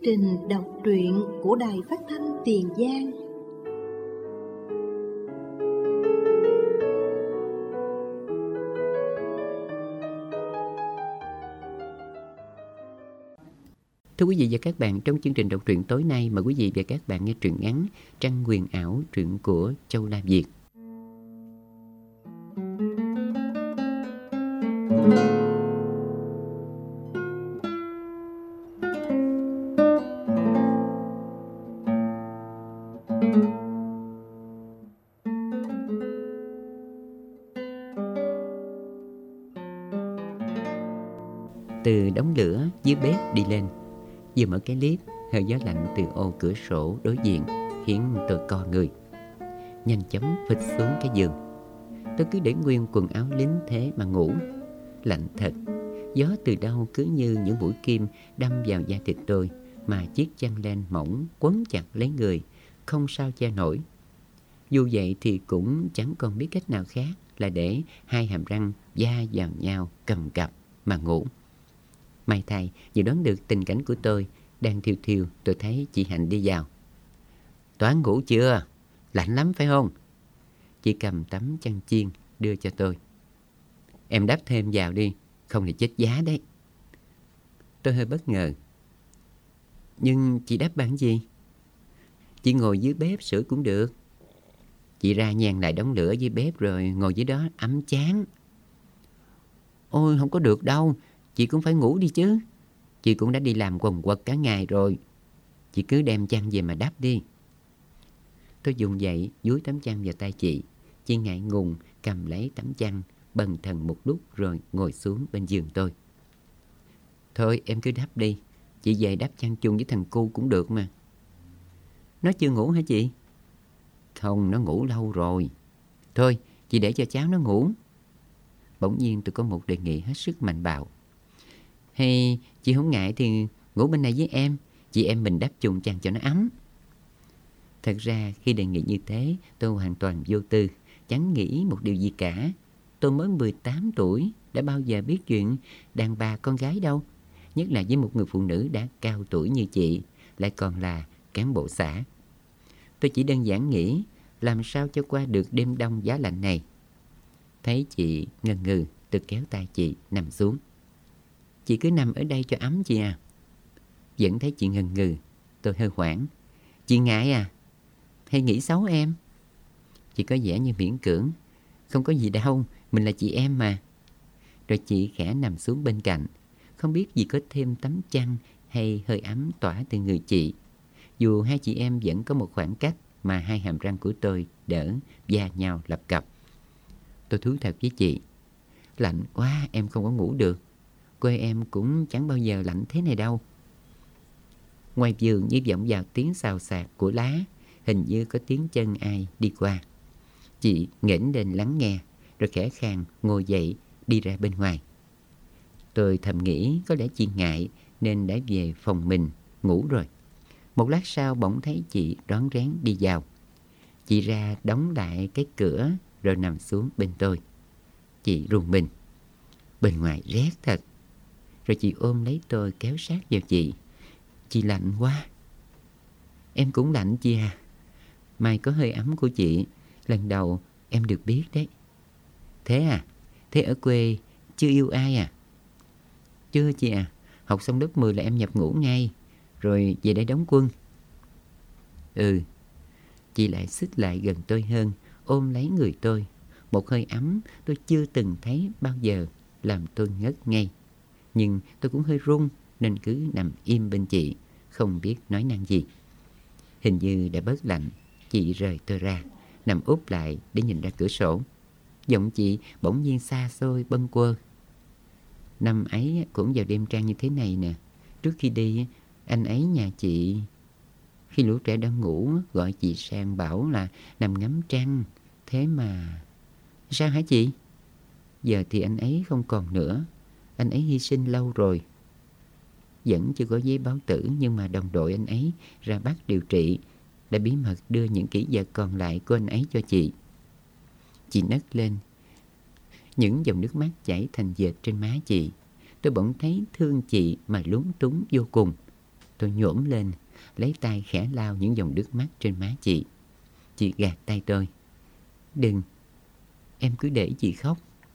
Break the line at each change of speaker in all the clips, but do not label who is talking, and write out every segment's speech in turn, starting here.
trình đọc truyện của Đài Phát thanh Tiền Giang.
Thưa quý vị và các bạn, trong chương trình đọc truyện tối nay mời quý vị và các bạn nghe truyện ngắn Trăng Huyền Ảo, truyện của Châu La Việt. Từ đống lửa dưới bếp đi lên, vừa mở cái lift, hơi gió lạnh từ ô cửa sổ đối diện khiến tôi co người. Nhanh chóng phịch xuống cái giường. Tôi cứ để nguyên quần áo lính thế mà ngủ. Lạnh thật, gió từ đâu cứ như những mũi kim đâm vào da thịt tôi, mà chiếc chăn len mỏng quấn chặt lấy người, không sao che nổi. Dù vậy thì cũng chẳng còn biết cách nào khác là để hai hàm răng va vào nhau cầm cập mà ngủ. May thay, vừa đoán được tình cảnh của tôi đang thiêu thiêu, tôi thấy chị Hạnh đi vào. Toán ngủ chưa? Lạnh lắm phải không? Chị cầm tấm chăn chiên đưa cho tôi. Em đắp thêm vào đi, không thì chết giá đấy. Tôi hơi bất ngờ. Nhưng chị đắp bằng gì? Chị ngồi dưới bếp sưởi cũng được. Chị ra nhàn lại đống lửa dưới bếp rồi ngồi dưới đó ấm chán. Ôi không có được đâu, chị cũng phải ngủ đi chứ. Chị cũng đã đi làm quần quật cả ngày rồi. Chị cứ đem chăn về mà đắp đi. Tôi dùng dậy dúi tấm chăn vào tay chị. Chị ngại ngùng cầm lấy tấm chăn, bần thần một lúc rồi ngồi xuống bên giường tôi. Thôi em cứ đắp đi, chị về đắp chăn chung với thằng cu cũng được mà. Nó chưa ngủ hả chị? Không, nó ngủ lâu rồi. Thôi chị để cho cháu nó ngủ. Bỗng nhiên tôi có một đề nghị hết sức mạnh bạo. Hay chị không ngại thì ngủ bên này với em, chị em mình đắp chung chăn cho nó ấm. Thật ra khi đề nghị như thế, tôi hoàn toàn vô tư, chẳng nghĩ một điều gì cả. Tôi mới 18 tuổi, đã bao giờ biết chuyện đàn bà con gái đâu. Nhất là với một người phụ nữ đã cao tuổi như chị, lại còn là cán bộ xã. Tôi chỉ đơn giản nghĩ làm sao cho qua được đêm đông giá lạnh này. Thấy chị ngần ngừ, tôi kéo tay chị nằm xuống. Chị cứ nằm ở đây cho ấm chị à. Vẫn thấy chị ngần ngừ, tôi hơi hoảng. Chị ngại à? Hay nghĩ xấu em? Chị có vẻ như miễn cưỡng. Không có gì đâu, mình là chị em mà. Rồi chị khẽ nằm xuống bên cạnh. Không biết gì có thêm tấm chăn hay hơi ấm tỏa từ người chị. Dù hai chị em vẫn có một khoảng cách mà hai hàm răng của tôi đỡ va nhau lập cập. Tôi thú thật với chị. Lạnh quá em không có ngủ được. Quê em cũng chẳng bao giờ lạnh thế này đâu. Ngoài giường như vọng vào tiếng xào xạc của lá, hình như có tiếng chân ai đi qua. Chị nghển lên lắng nghe, rồi khẽ khàng ngồi dậy đi ra bên ngoài. Tôi thầm nghĩ có lẽ chị ngại nên đã về phòng mình ngủ rồi. Một lát sau bỗng thấy chị rón rén đi vào. Chị ra đóng lại cái cửa rồi nằm xuống bên tôi. Chị rùng mình. Bên ngoài rét thật. Rồi chị ôm lấy tôi kéo sát vào chị. Chị lạnh quá. Em cũng lạnh chị à. May có hơi ấm của chị, lần đầu em được biết đấy. Thế à? Thế ở quê chưa yêu ai à? Chưa chị à. Học xong lớp 10 là em nhập ngũ ngay, rồi về đây đóng quân. Ừ. Chị lại xích lại gần tôi hơn, ôm lấy người tôi. Một hơi ấm tôi chưa từng thấy bao giờ, làm tôi ngất ngay. Nhưng tôi cũng hơi run nên cứ nằm im bên chị, không biết nói năng gì. Hình như đã bớt lạnh, chị rời tôi ra, nằm úp lại để nhìn ra cửa sổ. Giọng chị bỗng nhiên xa xôi bâng quơ. Năm ấy cũng vào đêm trăng như thế này nè. Trước khi đi, anh ấy nhà chị, khi lũ trẻ đang ngủ, gọi chị sang bảo là nằm ngắm trăng. Thế mà... Sao hả chị? Giờ thì anh ấy không còn nữa. Anh ấy hy sinh lâu rồi. Vẫn chưa có giấy báo tử, nhưng mà đồng đội anh ấy ra Bắc điều trị đã bí mật đưa những kỷ vật còn lại của anh ấy cho chị. Chị nấc lên. Những dòng nước mắt chảy thành vệt trên má chị. Tôi bỗng thấy thương chị mà lúng túng vô cùng. Tôi nhổm lên, lấy tay khẽ lau những dòng nước mắt trên má chị. Chị gạt tay tôi. Đừng, em cứ để chị khóc.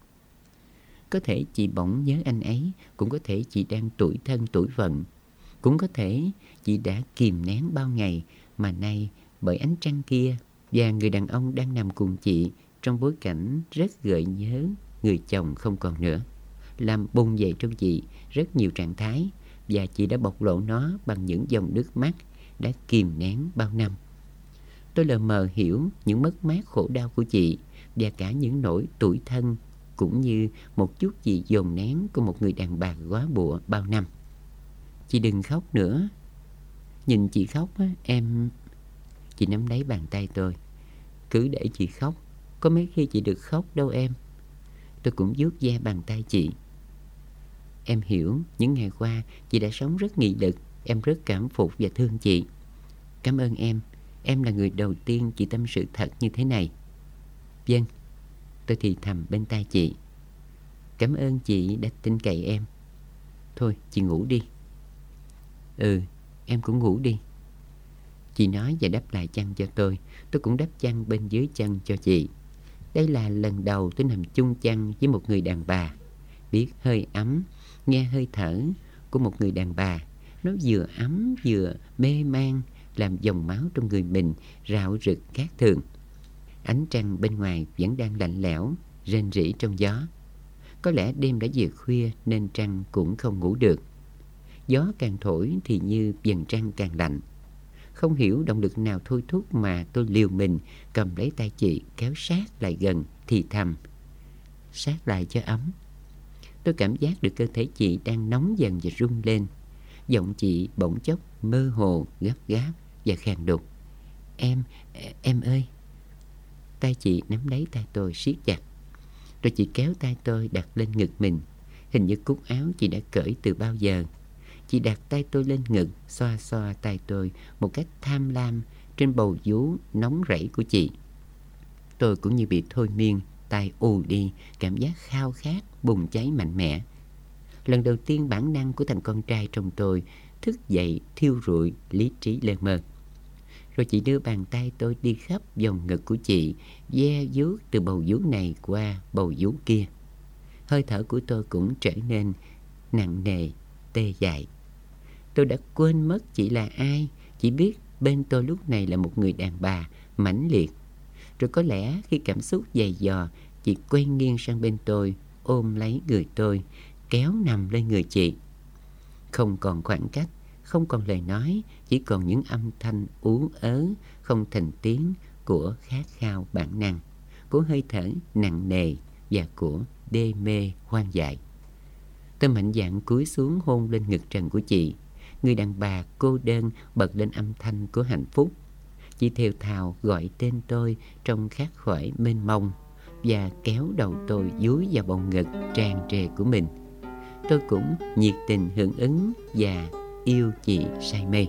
Có thể chị bỗng nhớ anh ấy, cũng có thể chị đang tủi thân tủi vận. Cũng có thể chị đã kìm nén bao ngày mà nay bởi ánh trăng kia và người đàn ông đang nằm cùng chị trong bối cảnh rất gợi nhớ người chồng không còn nữa, làm bùng dậy trong chị rất nhiều trạng thái, và chị đã bộc lộ nó bằng những dòng nước mắt đã kìm nén bao năm. Tôi lờ mờ hiểu những mất mát khổ đau của chị và cả những nỗi tủi thân, cũng như một chút gì dồn nén của một người đàn bà góa bụa bao năm. Chị đừng khóc nữa. Nhìn chị khóc á, em... Chị nắm lấy bàn tay tôi. Cứ để chị khóc, có mấy khi chị được khóc đâu em. Tôi cũng vuốt ve bàn tay chị. Em hiểu những ngày qua chị đã sống rất nghị lực. Em rất cảm phục và thương chị. Cảm ơn em. Em là người đầu tiên chị tâm sự thật như thế này. Vâng, tôi thì thầm bên tai chị. Cảm ơn chị đã tin cậy em. Thôi chị ngủ đi. Ừ, em cũng ngủ đi. Chị nói và đắp lại chăn cho tôi. Tôi cũng đắp chăn bên dưới chân cho chị. Đây là lần đầu tôi nằm chung chăn với một người đàn bà. Biết hơi ấm, nghe hơi thở của một người đàn bà. Nó vừa ấm vừa mê man, làm dòng máu trong người mình rạo rực khác thường. Ánh trăng bên ngoài vẫn đang lạnh lẽo, rên rỉ trong gió. Có lẽ đêm đã về khuya nên trăng cũng không ngủ được. Gió càng thổi thì như vầng trăng càng lạnh. Không hiểu động lực nào thôi thúc mà tôi liều mình cầm lấy tay chị, kéo sát lại gần, thì thầm. Sát lại cho ấm. Tôi cảm giác được cơ thể chị đang nóng dần và rung lên. Giọng chị bỗng chốc mơ hồ, gấp gáp và khàn đục. Em ơi. Tay chị nắm lấy tay tôi siết chặt. Rồi chị kéo tay tôi đặt lên ngực mình. Hình như cúc áo chị đã cởi từ bao giờ. Chị đặt tay tôi lên ngực, xoa xoa tay tôi một cách tham lam trên bầu vú nóng rẫy của chị. Tôi cũng như bị thôi miên, tay ù đi, cảm giác khao khát bùng cháy mạnh mẽ. Lần đầu tiên bản năng của thằng con trai trong tôi thức dậy thiêu rụi lý trí lơ mơ. Rồi chị đưa bàn tay tôi đi khắp vòng ngực của chị, ve vuốt từ bầu vú này qua bầu vú kia. Hơi thở của tôi cũng trở nên nặng nề, tê dại. Tôi đã quên mất chị là ai. Chỉ biết bên tôi lúc này là một người đàn bà mãnh liệt. Rồi có lẽ khi cảm xúc dày dò, chị quay nghiêng sang bên tôi, ôm lấy người tôi, kéo nằm lên người chị. Không còn khoảng cách, không còn lời nói, chỉ còn những âm thanh ú ớ, không thành tiếng của khát khao bản năng, của hơi thở nặng nề và của đê mê hoang dại. Tôi mạnh dạn cúi xuống hôn lên ngực trần của chị. Người đàn bà cô đơn bật lên âm thanh của hạnh phúc. Chị thều thào gọi tên tôi trong khát khỏi mênh mông và kéo đầu tôi dúi vào bầu ngực tràn trề của mình. Tôi cũng nhiệt tình hưởng ứng và yêu chị say mê.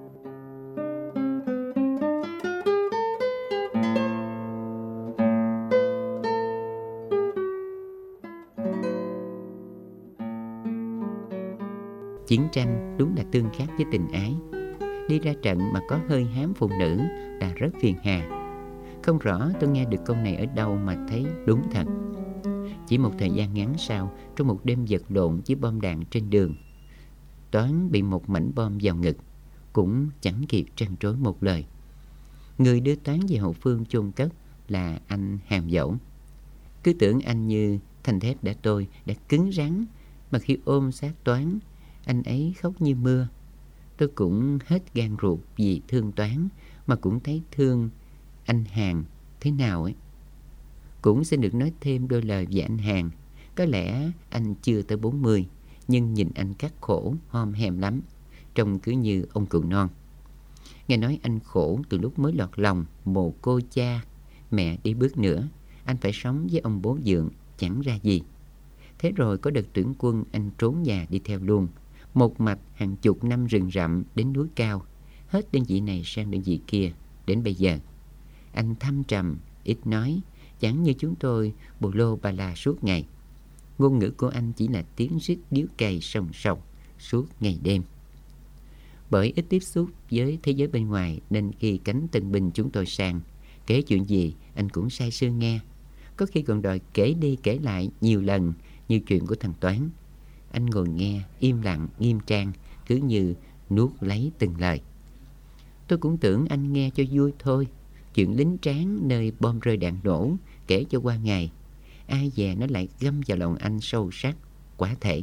Chiến tranh đúng là tương khác với tình ái. Đi ra trận mà có hơi hám phụ nữ là rất phiền hà. Không rõ tôi nghe được câu này ở đâu mà thấy đúng thật. Chỉ một thời gian ngắn sau, trong một đêm vật lộn với bom đạn trên đường, Toán bị một mảnh bom vào ngực, cũng chẳng kịp trăn trối một lời. Người đưa Toán về hậu phương chôn cất là anh Hàm Dẫu. Cứ tưởng anh như thanh thép đã cứng rắn, mà khi ôm xác Toán, anh ấy khóc như mưa. Tôi cũng hết gan ruột vì thương Toán, mà cũng thấy thương anh Hàn thế nào ấy. Cũng xin được nói thêm đôi lời về anh Hàn. Có lẽ anh chưa tới 40, nhưng nhìn anh cắt khổ hom hem lắm, trông cứ như ông cụ non. Nghe nói anh khổ từ lúc mới lọt lòng, mồ côi cha, mẹ đi bước nữa, anh phải sống với ông bố dượng chẳng ra gì. Thế rồi có đợt tuyển quân, anh trốn nhà đi theo luôn, một mạch hàng chục năm rừng rậm đến núi cao, hết đơn vị này sang đơn vị kia. Đến bây giờ anh thâm trầm, ít nói, chẳng như chúng tôi bồ lô bà la suốt ngày. Ngôn ngữ của anh chỉ là tiếng rít điếu cày sòng sọc suốt ngày đêm. Bởi ít tiếp xúc với thế giới bên ngoài nên khi cánh tân binh chúng tôi sang, kể chuyện gì anh cũng say sưa nghe. Có khi còn đòi kể đi kể lại nhiều lần như chuyện của thằng Toán. Anh ngồi nghe im lặng nghiêm trang, cứ như nuốt lấy từng lời. Tôi cũng tưởng anh nghe cho vui thôi. Chuyện lính tráng nơi bom rơi đạn nổ kể cho qua ngày, ai dè nó lại găm vào lòng anh sâu sắc, quả thể.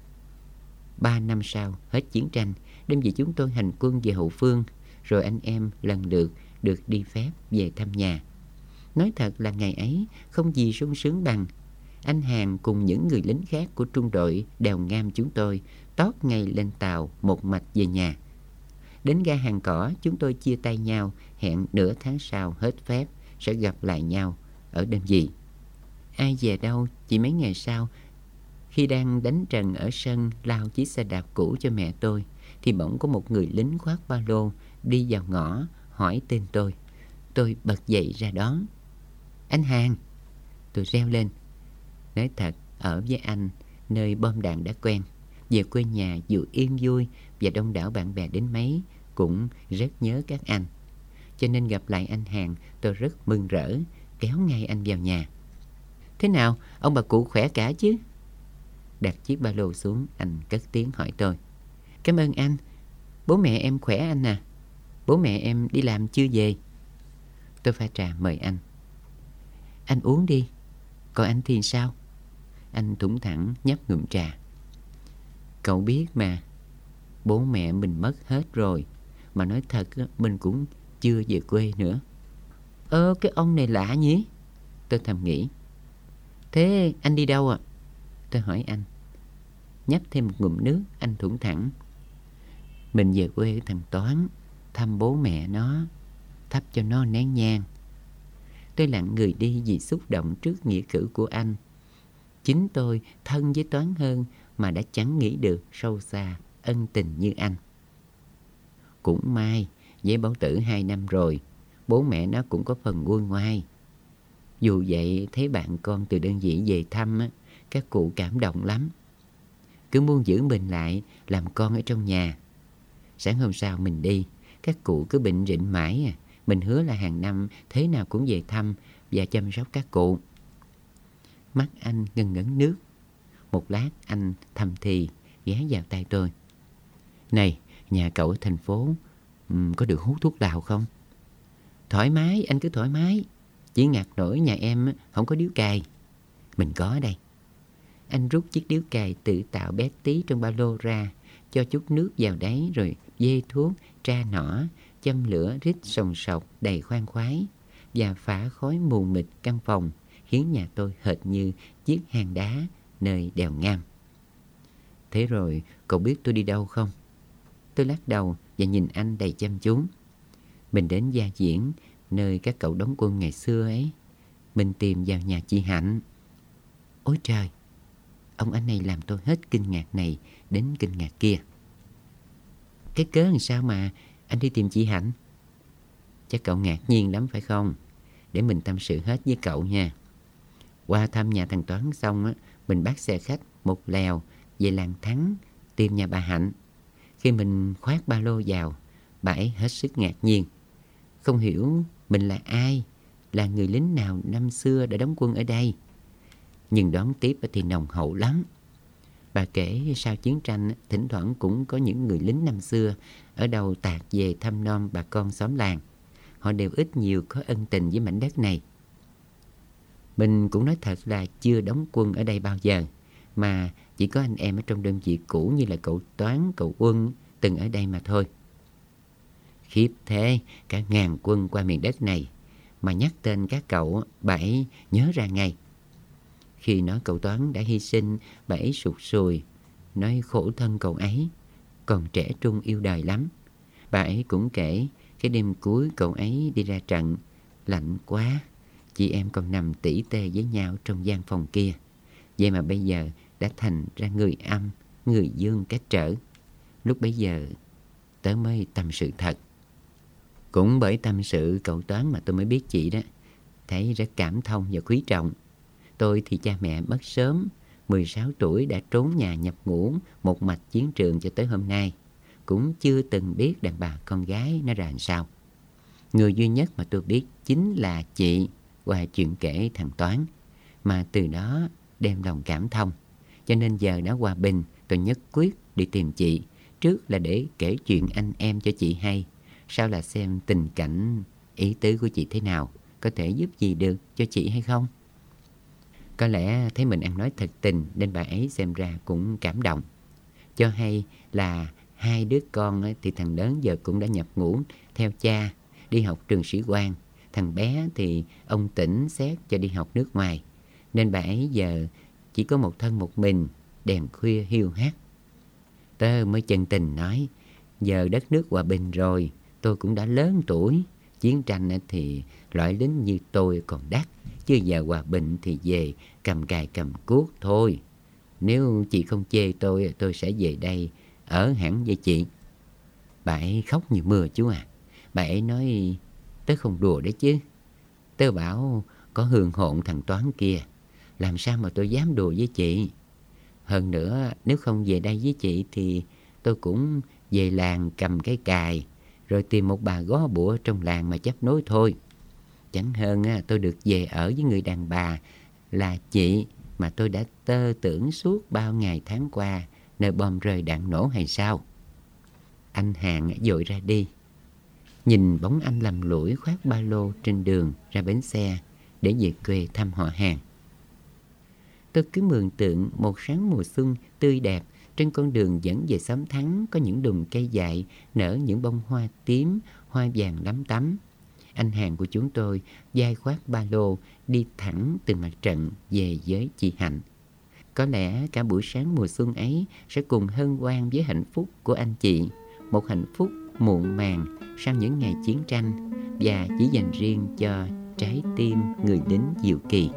3 năm sau hết chiến tranh, đêm về chúng tôi hành quân về hậu phương, rồi anh em lần lượt được đi phép về thăm nhà. Nói thật là ngày ấy không gì sung sướng bằng. Anh Hàn cùng những người lính khác của trung đội đèo Ngam chúng tôi tót ngay lên tàu một mạch về nhà. Đến ga Hàng Cỏ chúng tôi chia tay nhau, hẹn nửa tháng sau hết phép sẽ gặp lại nhau ở đơn vị. Ai về đâu, chỉ mấy ngày sau, khi đang đánh trần ở sân lau chiếc xe đạp cũ cho mẹ tôi, thì bỗng có một người lính khoác ba lô đi vào ngõ hỏi tên tôi. Tôi bật dậy ra đón. Anh Hàn! Tôi reo lên. Nói thật, ở với anh, nơi bom đạn đã quen, về quê nhà dù yên vui và đông đảo bạn bè đến mấy, cũng rất nhớ các anh. Cho nên gặp lại anh Hàn, tôi rất mừng rỡ, kéo ngay anh vào nhà. Thế nào, ông bà cụ khỏe cả chứ? Đặt chiếc ba lô xuống, anh cất tiếng hỏi tôi. Cảm ơn anh. Bố mẹ em khỏe anh à? Bố mẹ em đi làm chưa về? Tôi pha trà mời anh. Anh uống đi. Còn anh thì sao? Anh thủng thẳng nhấp ngụm trà. Cậu biết mà, bố mẹ mình mất hết rồi. Mà nói thật, mình cũng chưa về quê nữa. Cái ông này lạ nhỉ? Tôi thầm nghĩ. Thế anh đi đâu ạ? Tôi hỏi anh. Nhấp thêm một ngụm nước, anh thủng thẳng. Mình về quê thằng Toán, thăm bố mẹ nó, thắp cho nó nén nhang. Tôi lặng người đi vì xúc động trước nghĩa cử của anh. Chính tôi thân với Toán hơn mà đã chẳng nghĩ được sâu xa ân tình như anh. Cũng may, với Bảo Tử 2 năm rồi, bố mẹ nó cũng có phần nguôi ngoai. Dù vậy, thấy bạn con từ đơn vị về thăm, các cụ cảm động lắm. Cứ muốn giữ mình lại, làm con ở trong nhà. Sáng hôm sau mình đi, các cụ cứ bệnh rịnh mãi à. Mình hứa là hàng năm thế nào cũng về thăm và chăm sóc các cụ. Mắt anh ngần ngấn nước. Một lát anh thầm thì ghé vào tay tôi. Này, nhà cậu ở thành phố có được hút thuốc lào không? Thoải mái, anh cứ thoải mái. Chỉ ngặt nổi nhà em không có điếu cày. Mình có ở đây. Anh rút chiếc điếu cày tự tạo bé tí trong ba lô ra, cho chút nước vào đáy rồi dê thuốc, tra nỏ, châm lửa rít sòng sọc đầy khoan khoái và phả khói mù mịt căn phòng, khiến nhà tôi hệt như chiếc hang đá nơi đèo Ngam. Thế rồi cậu biết tôi đi đâu không? Tôi lắc đầu và nhìn anh đầy chăm chú. Mình đến Gia Viễn, nơi các cậu đóng quân ngày xưa ấy. Mình tìm vào nhà chị Hạnh. Ôi trời! Ông anh này làm tôi hết kinh ngạc này đến kinh ngạc kia. Cái cớ làm sao mà anh đi tìm chị Hạnh? Chắc cậu ngạc nhiên lắm phải không? Để mình tâm sự hết với cậu nha. Qua thăm nhà thằng Toán xong á, mình bắt xe khách một lèo về làng Thắng tìm nhà bà Hạnh. Khi mình khoác ba lô vào, bà ấy hết sức ngạc nhiên. Không hiểu mình là ai, là người lính nào năm xưa đã đóng quân ở đây. Nhưng đón tiếp thì nồng hậu lắm. Bà kể sau chiến tranh thỉnh thoảng cũng có những người lính năm xưa ở đâu tạt về thăm nom bà con xóm làng. Họ đều ít nhiều có ân tình với mảnh đất này. Mình cũng nói thật là chưa đóng quân ở đây bao giờ, mà chỉ có anh em ở trong đơn vị cũ như là cậu Toán, cậu Uân từng ở đây mà thôi. Khiếp thế, cả ngàn quân qua miền đất này, mà nhắc tên các cậu, bà ấy nhớ ra ngay. Khi nói cậu Toán đã hy sinh, bà ấy sụt sùi, nói khổ thân cậu ấy, còn trẻ trung yêu đời lắm. Bà ấy cũng kể cái đêm cuối cậu ấy đi ra trận, lạnh quá, chị em còn nằm tỉ tê với nhau trong gian phòng kia. Vậy mà bây giờ đã thành ra người âm, người dương cách trở. Lúc bấy giờ tớ mới tâm sự thật. Cũng bởi tâm sự cậu Toán mà tôi mới biết chị đó. Thấy rất cảm thông và quý trọng. Tôi thì cha mẹ mất sớm, 16 tuổi đã trốn nhà nhập ngũ một mạch chiến trường cho tới hôm nay. cũng chưa từng biết đàn bà con gái nó ra làm sao. Người duy nhất mà tôi biết chính là chị qua chuyện kể thằng Toán, mà từ đó đem lòng cảm thông. Cho nên giờ đã hòa bình, tôi nhất quyết đi tìm chị. Trước là để kể chuyện anh em cho chị hay, sau là xem tình cảnh, ý tứ của chị thế nào, có thể giúp gì được cho chị hay không. Có lẽ thấy mình ăn nói thật tình nên bà ấy xem ra cũng cảm động. Cho hay là hai đứa con thì thằng lớn giờ cũng đã nhập ngũ theo cha, đi học trường sĩ quan. Thằng bé thì ông tỉnh xét cho đi học nước ngoài, nên bà ấy giờ chỉ có một thân một mình, đèn khuya hiu hắt. Tớ mới chân tình nói, giờ đất nước hòa bình rồi, tôi cũng đã lớn tuổi. Chiến tranh thì loại lính như tôi còn đắt, chứ giờ hòa bình thì về cầm cài cầm cuốc thôi. Nếu chị không chê tôi sẽ về đây ở hẳn với chị. Bà ấy khóc như mưa chú à. Bà ấy nói, tớ không đùa đấy chứ. Tớ bảo có hương hồn thằng Toán kia, làm sao mà tôi dám đùa với chị. Hơn nữa, nếu không về đây với chị thì tôi cũng về làng cầm cái cài, rồi tìm một bà gó bủa trong làng mà chấp nối thôi. Chẳng hơn tôi được về ở với người đàn bà là chị mà tôi đã tơ tưởng suốt bao ngày tháng qua, nơi bom rơi đạn nổ hay sao. Anh Hàng vội ra đi. Nhìn bóng anh lầm lũi khoác ba lô trên đường ra bến xe để về quê thăm họ hàng. Tôi cứ mường tượng một sáng mùa xuân tươi đẹp, trên con đường dẫn về xóm Thắng có những đùm cây dại nở những bông hoa tím, hoa vàng lắm tắm. Anh Hàng của chúng tôi vai khoác ba lô đi thẳng từ mặt trận về với chị Hạnh. Có lẽ cả buổi sáng mùa xuân ấy sẽ cùng hân hoan với hạnh phúc của anh chị, một hạnh phúc muộn màng sau những ngày chiến tranh và chỉ dành riêng cho trái tim người lính Diệu Kỳ.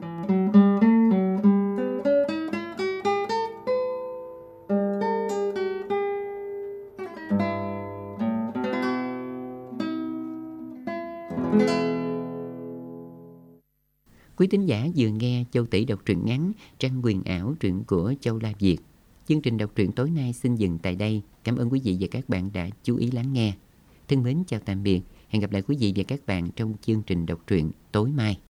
Quý thính giả vừa nghe Châu Tỷ đọc truyện ngắn Trăng Huyền Ảo, truyện của Châu La Việt. Chương trình đọc truyện tối nay xin dừng tại đây. Cảm ơn quý vị và các bạn đã chú ý lắng nghe. Thân mến chào tạm biệt. Hẹn gặp lại quý vị và các bạn trong chương trình đọc truyện tối mai.